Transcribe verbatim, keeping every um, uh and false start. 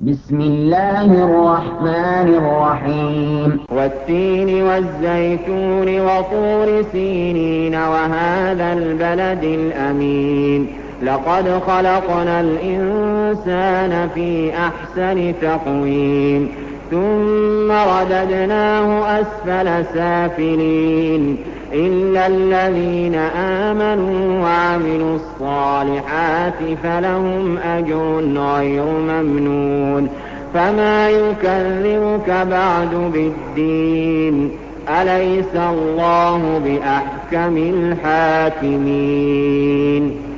بسم الله الرحمن الرحيم والتين والزيتون وطور سينين وهذا البلد الأمين لقد خلقنا الإنسان في أحسن تقويم ثم رددناه أسفل سافلين إلا الذين آمنوا وعملوا الصالحات فلهم أجر غير ممنون فما يكذبك بعد بالدين أليس الله بأحكم الحاكمين